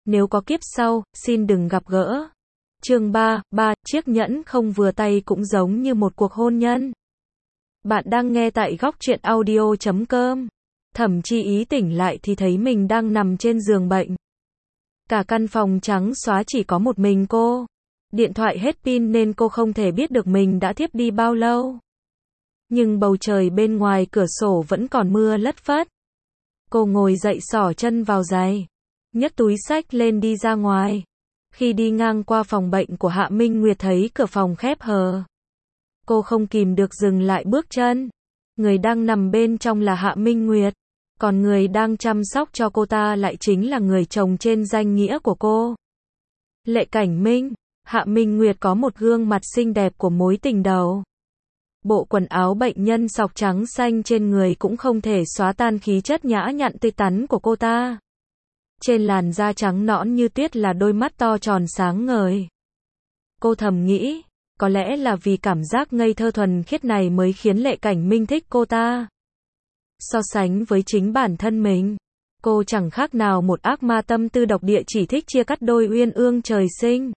nếu có kiếp sau, xin đừng gặp gỡ. Chương 3, chiếc nhẫn không vừa tay cũng giống như một cuộc hôn nhân. Bạn đang nghe tại góc truyện audio.com. Thẩm Chi Ý tỉnh lại thì thấy mình đang nằm trên giường bệnh. Cả căn phòng trắng xóa chỉ có một mình cô. Điện thoại hết pin nên cô không thể biết được mình đã thiếp đi bao lâu. Nhưng bầu trời bên ngoài cửa sổ vẫn còn mưa lất phất. Cô ngồi dậy xỏ chân vào giày, nhấc túi xách lên đi ra ngoài. Khi đi ngang qua phòng bệnh của Hạ Minh Nguyệt thấy cửa phòng khép hờ. Cô không kìm được dừng lại bước chân. Người đang nằm bên trong là Hạ Minh Nguyệt, còn người đang chăm sóc cho cô ta lại chính là người chồng trên danh nghĩa của cô. Lệ Cảnh Minh. Hạ Minh Nguyệt có một gương mặt xinh đẹp của mối tình đầu. Bộ quần áo bệnh nhân sọc trắng xanh trên người cũng không thể xóa tan khí chất nhã nhặn tươi tắn của cô ta. Trên làn da trắng nõn như tuyết là đôi mắt to tròn sáng ngời. Cô thầm nghĩ, có lẽ là vì cảm giác ngây thơ thuần khiết này mới khiến Lệ Cảnh Minh thích cô ta. So sánh với chính bản thân mình, cô chẳng khác nào một ác ma tâm tư độc địa chỉ thích chia cắt đôi uyên ương trời sinh.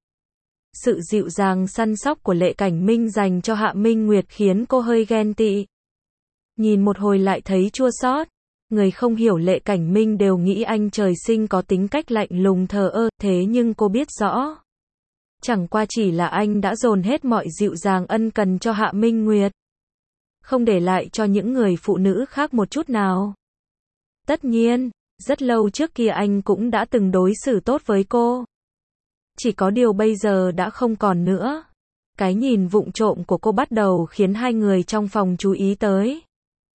Sự dịu dàng săn sóc của Lệ Cảnh Minh dành cho Hạ Minh Nguyệt khiến cô hơi ghen tị. Nhìn một hồi lại thấy chua xót. Người không hiểu Lệ Cảnh Minh đều nghĩ anh trời sinh có tính cách lạnh lùng thờ ơ, thế nhưng cô biết rõ. Chẳng qua chỉ là anh đã dồn hết mọi dịu dàng ân cần cho Hạ Minh Nguyệt. Không để lại cho những người phụ nữ khác một chút nào. Tất nhiên, rất lâu trước kia anh cũng đã từng đối xử tốt với cô. Chỉ có điều bây giờ đã không còn nữa. Cái nhìn vụng trộm của cô bắt đầu khiến hai người trong phòng chú ý tới.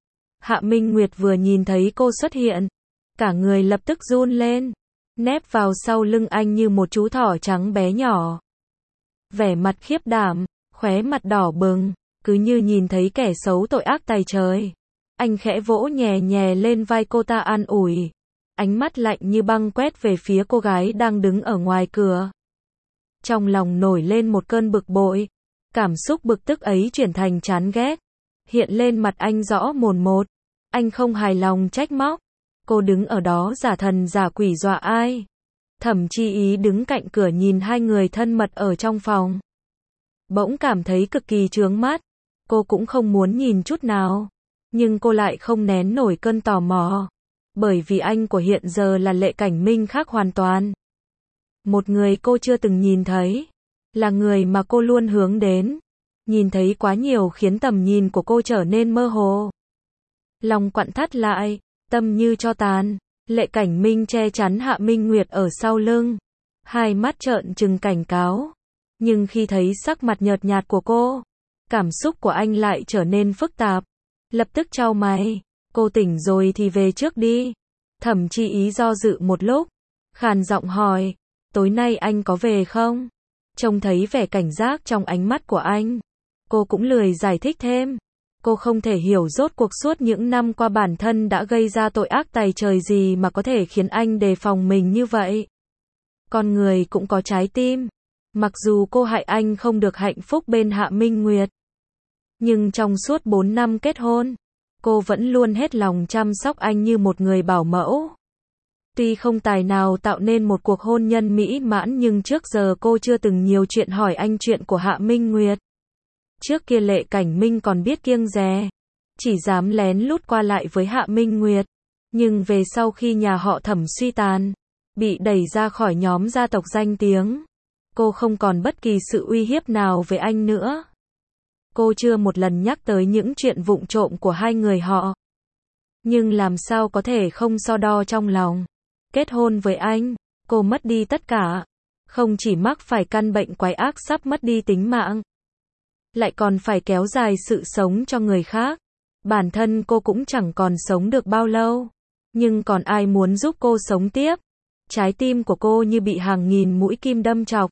Hạ Minh Nguyệt vừa nhìn thấy cô xuất hiện, cả người lập tức run lên, nép vào sau lưng anh như một chú thỏ trắng bé nhỏ. Vẻ mặt khiếp đảm, khóe mặt đỏ bừng, cứ như nhìn thấy kẻ xấu tội ác tày trời. Anh khẽ vỗ nhẹ nhẹ lên vai cô ta an ủi. Ánh mắt lạnh như băng quét về phía cô gái đang đứng ở ngoài cửa. Trong lòng nổi lên một cơn bực bội. Cảm xúc bực tức ấy chuyển thành chán ghét. Hiện lên mặt anh rõ mồn một. Anh không hài lòng trách móc. Cô đứng ở đó giả thần giả quỷ dọa ai. Thẩm Chi Ý đứng cạnh cửa nhìn hai người thân mật ở trong phòng. Bỗng cảm thấy cực kỳ chướng mắt. Cô cũng không muốn nhìn chút nào. Nhưng cô lại không nén nổi cơn tò mò. Bởi vì anh của hiện giờ là Lệ Cảnh Minh khác hoàn toàn. Một người cô chưa từng nhìn thấy. Là người mà cô luôn hướng đến. Nhìn thấy quá nhiều khiến tầm nhìn của cô trở nên mơ hồ. Lòng quặn thắt lại, tâm như tro tàn. Lệ Cảnh Minh che chắn Hạ Minh Nguyệt ở sau lưng. Hai mắt trợn trừng cảnh cáo. Nhưng khi thấy sắc mặt nhợt nhạt của cô, cảm xúc của anh lại trở nên phức tạp. Lập tức chau mày. Cô tỉnh rồi thì về trước đi. Thẩm Chi Ý do dự một lúc. Khàn giọng hỏi. Tối nay anh có về không? Trông thấy vẻ cảnh giác trong ánh mắt của anh. Cô cũng lười giải thích thêm. Cô không thể hiểu rốt cuộc suốt những năm qua bản thân đã gây ra tội ác tày trời gì mà có thể khiến anh đề phòng mình như vậy. Con người cũng có trái tim. Mặc dù cô hại anh không được hạnh phúc bên Hạ Minh Nguyệt. Nhưng trong suốt 4 năm kết hôn, cô vẫn luôn hết lòng chăm sóc anh như một người bảo mẫu. Tuy không tài nào tạo nên một cuộc hôn nhân mỹ mãn nhưng trước giờ cô chưa từng nhiều chuyện hỏi anh chuyện của Hạ Minh Nguyệt. Trước kia Lệ Cảnh Minh còn biết kiêng dè, chỉ dám lén lút qua lại với Hạ Minh Nguyệt. Nhưng về sau khi nhà họ Thẩm suy tàn, bị đẩy ra khỏi nhóm gia tộc danh tiếng, cô không còn bất kỳ sự uy hiếp nào với anh nữa. Cô chưa một lần nhắc tới những chuyện vụng trộm của hai người họ. Nhưng làm sao có thể không so đo trong lòng. Kết hôn với anh, cô mất đi tất cả. Không chỉ mắc phải căn bệnh quái ác sắp mất đi tính mạng, lại còn phải kéo dài sự sống cho người khác. Bản thân cô cũng chẳng còn sống được bao lâu. Nhưng còn ai muốn giúp cô sống tiếp. Trái tim của cô như bị hàng nghìn mũi kim đâm chọc.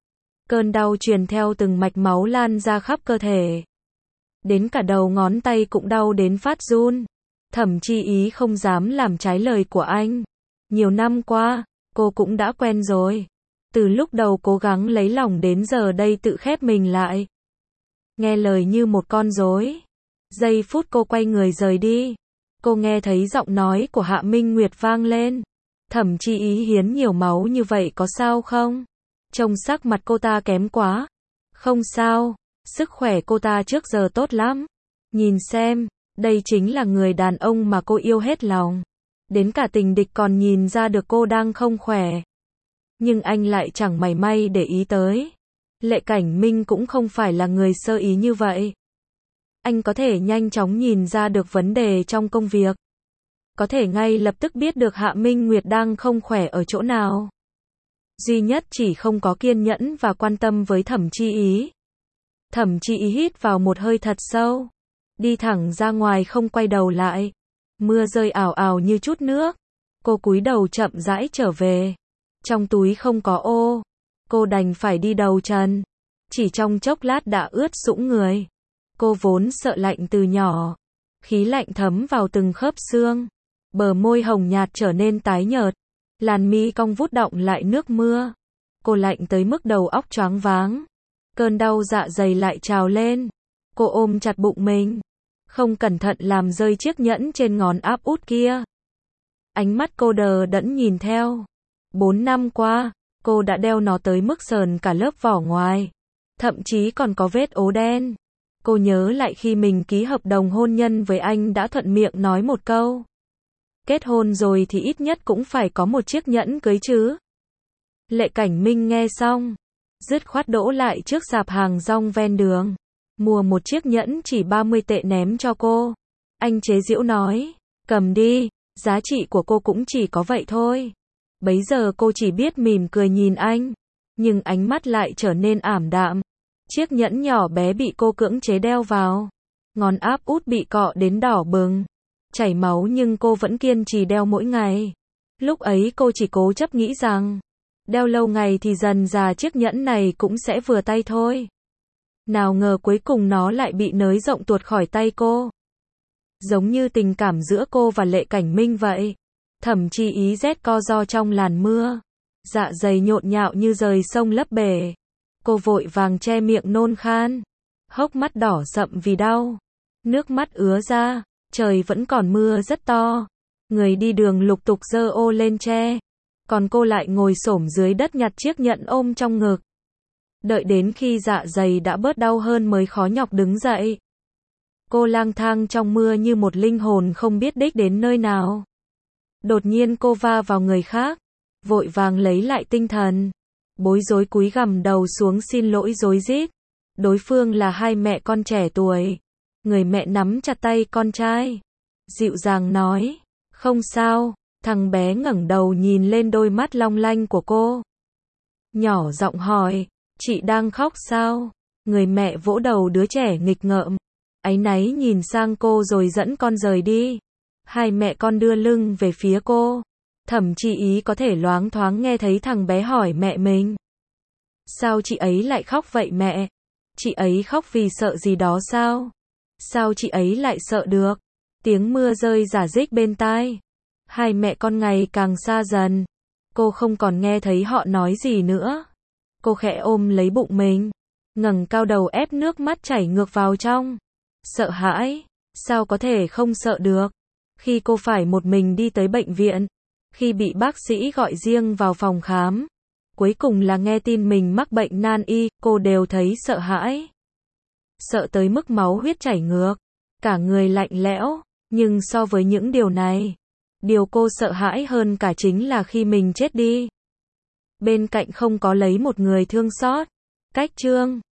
Cơn đau truyền theo từng mạch máu lan ra khắp cơ thể. Đến cả đầu ngón tay cũng đau đến phát run. Thẩm Chi Ý không dám làm trái lời của anh. Nhiều năm qua, cô cũng đã quen rồi. Từ lúc đầu cố gắng lấy lòng đến giờ đây tự khép mình lại. Nghe lời như một con rối. Giây phút cô quay người rời đi, cô nghe thấy giọng nói của Hạ Minh Nguyệt vang lên. Thẩm Chi Ý hiến nhiều máu như vậy có sao không? Trông sắc mặt cô ta kém quá. Không sao, sức khỏe cô ta trước giờ tốt lắm. Nhìn xem, đây chính là người đàn ông mà cô yêu hết lòng. Đến cả tình địch còn nhìn ra được cô đang không khỏe. Nhưng anh lại chẳng mảy may để ý tới. Lệ Cảnh Minh cũng không phải là người sơ ý như vậy. Anh có thể nhanh chóng nhìn ra được vấn đề trong công việc. Có thể ngay lập tức biết được Hạ Minh Nguyệt đang không khỏe ở chỗ nào. Duy nhất chỉ không có kiên nhẫn và quan tâm với Thẩm Chi Ý. Thẩm Chi Ý hít vào một hơi thật sâu. Đi thẳng ra ngoài không quay đầu lại. Mưa rơi ào ào như chút nước. Cô cúi đầu chậm rãi trở về. Trong túi không có ô. Cô đành phải đi đầu trần. Chỉ trong chốc lát đã ướt sũng người. Cô vốn sợ lạnh từ nhỏ. Khí lạnh thấm vào từng khớp xương. Bờ môi hồng nhạt trở nên tái nhợt. Làn mi cong vút đọng lại nước mưa. Cô lạnh tới mức đầu óc choáng váng. Cơn đau dạ dày lại trào lên. Cô ôm chặt bụng mình. Không cẩn thận làm rơi chiếc nhẫn trên ngón áp út kia. Ánh mắt cô đờ đẫn nhìn theo. 4 năm qua, cô đã đeo nó tới mức sờn cả lớp vỏ ngoài. Thậm chí còn có vết ố đen. Cô nhớ lại khi mình ký hợp đồng hôn nhân với anh đã thuận miệng nói một câu. Kết hôn rồi thì ít nhất cũng phải có một chiếc nhẫn cưới chứ. Lệ Cảnh Minh nghe xong. Dứt khoát đỗ lại trước sạp hàng rong ven đường. Mua một chiếc nhẫn chỉ 30 tệ ném cho cô. Anh chế giễu nói. Cầm đi, giá trị của cô cũng chỉ có vậy thôi. Bấy giờ cô chỉ biết mỉm cười nhìn anh. Nhưng ánh mắt lại trở nên ảm đạm. Chiếc nhẫn nhỏ bé bị cô cưỡng chế đeo vào. Ngón áp út bị cọ đến đỏ bừng. Chảy máu nhưng cô vẫn kiên trì đeo mỗi ngày. Lúc ấy cô chỉ cố chấp nghĩ rằng. Đeo lâu ngày thì dần dà chiếc nhẫn này cũng sẽ vừa tay thôi. Nào ngờ cuối cùng nó lại bị nới rộng tuột khỏi tay cô. Giống như tình cảm giữa cô và Lệ Cảnh Minh vậy. Thẩm Chi Ý rét co ro trong làn mưa. Dạ dày nhộn nhạo như rời sông lấp bể. Cô vội vàng che miệng nôn khan. Hốc mắt đỏ sậm vì đau. Nước mắt ứa ra. Trời vẫn còn mưa rất to. Người đi đường lục tục giơ ô lên che. Còn cô lại ngồi xổm dưới đất nhặt chiếc nhẫn ôm trong ngực. Đợi đến khi dạ dày đã bớt đau hơn mới khó nhọc đứng dậy. Cô lang thang trong mưa như một linh hồn không biết đích đến nơi nào. Đột nhiên cô va vào người khác. Vội vàng lấy lại tinh thần. Bối rối cúi gằm đầu xuống xin lỗi rối rít. Đối phương là hai mẹ con trẻ tuổi. Người mẹ nắm chặt tay con trai. Dịu dàng nói. Không sao. Thằng bé ngẩng đầu nhìn lên đôi mắt long lanh của cô. Nhỏ giọng hỏi. Chị đang khóc sao? Người mẹ vỗ đầu đứa trẻ nghịch ngợm. Áy náy nhìn sang cô rồi dẫn con rời đi. Hai mẹ con đưa lưng về phía cô. Thẩm Chi Ý có thể loáng thoáng nghe thấy thằng bé hỏi mẹ mình. Sao chị ấy lại khóc vậy mẹ? Chị ấy khóc vì sợ gì đó sao? Sao chị ấy lại sợ được? Tiếng mưa rơi rả rích bên tai. Hai mẹ con ngày càng xa dần. Cô không còn nghe thấy họ nói gì nữa. Cô khẽ ôm lấy bụng mình. Ngẩng cao đầu ép nước mắt chảy ngược vào trong. Sợ hãi. Sao có thể không sợ được? Khi cô phải một mình đi tới bệnh viện. Khi bị bác sĩ gọi riêng vào phòng khám. Cuối cùng là nghe tin mình mắc bệnh nan y, cô đều thấy sợ hãi. Sợ tới mức máu huyết chảy ngược. Cả người lạnh lẽo. Nhưng so với những điều này, điều cô sợ hãi hơn cả chính là khi mình chết đi. Bên cạnh không có lấy một người thương xót. Cách chương